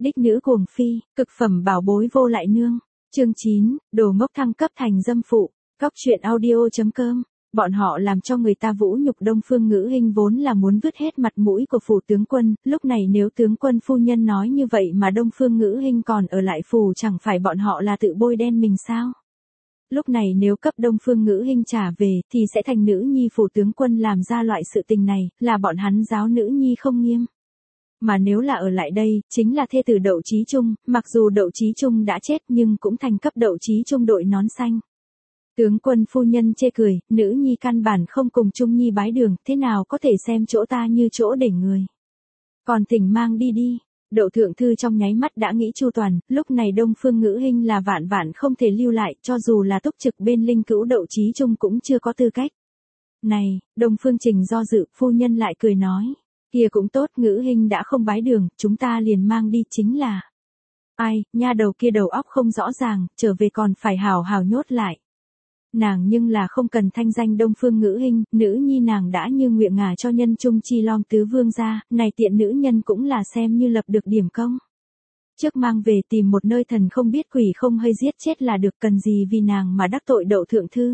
Đích nữ cuồng phi, cực phẩm bảo bối vô lại nương. Chương 9, đồ ngốc thăng cấp thành dâm phụ. Góc truyện audio.com. Bọn họ làm cho người ta vũ nhục Đông Phương Ngữ Hinh vốn là muốn vứt hết mặt mũi của phủ tướng quân, lúc này nếu tướng quân phu nhân nói như vậy mà Đông Phương Ngữ Hinh còn ở lại phủ, chẳng phải bọn họ là tự bôi đen mình sao? Lúc này nếu cấp Đông Phương Ngữ Hinh trả về thì sẽ thành nữ nhi phủ tướng quân làm ra loại sự tình này, là bọn hắn giáo nữ nhi không nghiêm. Mà nếu là ở lại đây, chính là thê tử Đậu Chí Trung, mặc dù Đậu Chí Trung đã chết nhưng cũng thành cấp Đậu Chí Trung đội nón xanh. Tướng quân phu nhân chê cười, nữ nhi căn bản không cùng Trung nhi bái đường, thế nào có thể xem chỗ ta như chỗ để người. Còn thỉnh mang đi đi. Đậu thượng thư trong nháy mắt đã nghĩ chu toàn, lúc này Đông Phương Ngữ Hinh là vạn vạn không thể lưu lại, cho dù là túc trực bên linh cữu Đậu Chí Trung cũng chưa có tư cách. Này, Đông Phương Trình do dự, phu nhân lại cười nói, kia cũng tốt, Ngữ Hinh đã không bái đường, chúng ta liền mang đi chính là. Ai, nha đầu kia đầu óc không rõ ràng, trở về còn phải hào hào nhốt lại. Nàng nhưng là không cần thanh danh Đông Phương Ngữ Hinh, nữ nhi nàng đã như nguyện ngả cho nhân trung chi long tứ vương gia, này tiện nữ nhân cũng là xem như lập được điểm công. Trước mang về tìm một nơi thần không biết quỷ không hay giết chết là được, cần gì vì nàng mà đắc tội Đậu thượng thư.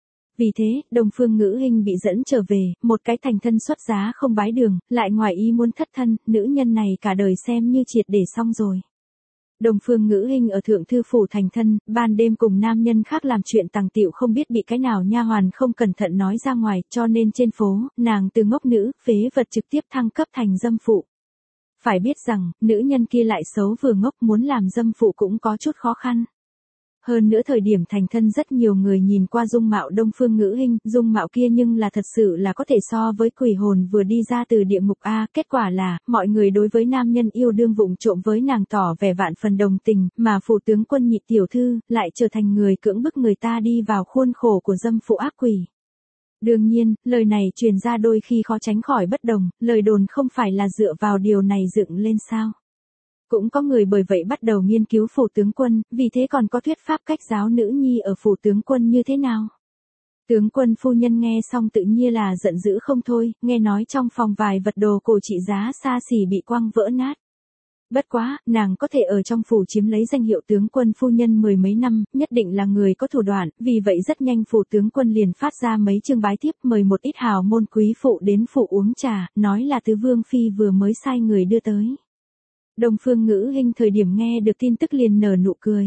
Vì thế, Đông Phương Ngữ Hinh bị dẫn trở về, một cái thành thân xuất giá không bái đường, lại ngoài ý muốn thất thân, nữ nhân này cả đời xem như triệt để xong rồi. Đông Phương Ngữ Hinh ở thượng thư phủ thành thân, ban đêm cùng nam nhân khác làm chuyện tàng tiểu không biết bị cái nào nha hoàn không cẩn thận nói ra ngoài, cho nên trên phố, nàng từ ngốc nữ, phế vật trực tiếp thăng cấp thành dâm phụ. Phải biết rằng, nữ nhân kia lại xấu vừa ngốc, muốn làm dâm phụ cũng có chút khó khăn. Hơn nữa thời điểm thành thân rất nhiều người nhìn qua dung mạo Đông Phương Ngữ Hinh, dung mạo kia nhưng là thật sự là có thể so với quỷ hồn vừa đi ra từ địa ngục A, kết quả là, mọi người đối với nam nhân yêu đương vụng trộm với nàng tỏ vẻ vạn phần đồng tình, mà phủ tướng quân Nhị tiểu thư, lại trở thành người cưỡng bức người ta đi vào khuôn khổ của dâm phụ ác quỷ. Đương nhiên, lời này truyền ra đôi khi khó tránh khỏi bất đồng, lời đồn không phải là dựa vào điều này dựng lên sao. Cũng có người bởi vậy bắt đầu nghiên cứu phủ tướng quân, vì thế còn có thuyết pháp cách giáo nữ nhi ở phủ tướng quân như thế nào. Tướng quân phu nhân nghe xong tự nhiên là giận dữ không thôi, nghe nói trong phòng vài vật đồ cổ trị giá xa xỉ bị quăng vỡ nát. Bất quá, nàng có thể ở trong phủ chiếm lấy danh hiệu tướng quân phu nhân mười mấy năm, nhất định là người có thủ đoạn, vì vậy rất nhanh phủ tướng quân liền phát ra mấy chương bái thiếp mời một ít hào môn quý phụ đến phủ uống trà, nói là tứ vương phi vừa mới sai người đưa tới. Đông Phương Ngữ Hinh thời điểm nghe được tin tức liền nở nụ cười.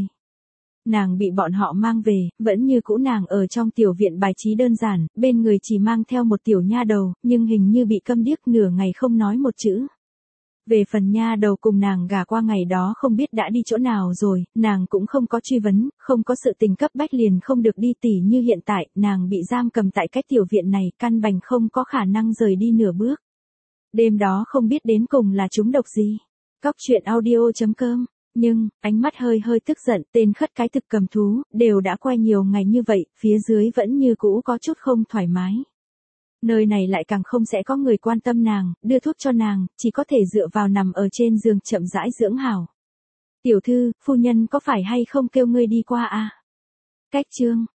Nàng bị bọn họ mang về, vẫn như cũ nàng ở trong tiểu viện bài trí đơn giản, bên người chỉ mang theo một tiểu nha đầu, nhưng hình như bị câm điếc nửa ngày không nói một chữ. Về phần nha đầu cùng nàng gả qua ngày đó không biết đã đi chỗ nào rồi, nàng cũng không có truy vấn, không có sự tình cấp bách liền không được đi, tỉ như hiện tại, nàng bị giam cầm tại cái tiểu viện này, căn bản không có khả năng rời đi nửa bước. Đêm đó không biết đến cùng là trúng độc gì. Góc truyện audio.com. Nhưng, ánh mắt hơi tức giận, tên khất cái thực cầm thú, đều đã quay nhiều ngày như vậy, phía dưới vẫn như cũ có chút không thoải mái. Nơi này lại càng không sẽ có người quan tâm nàng, đưa thuốc cho nàng, chỉ có thể dựa vào nằm ở trên giường chậm rãi dưỡng hảo. Tiểu thư, phu nhân có phải hay không kêu ngươi đi qua à? Cách chương,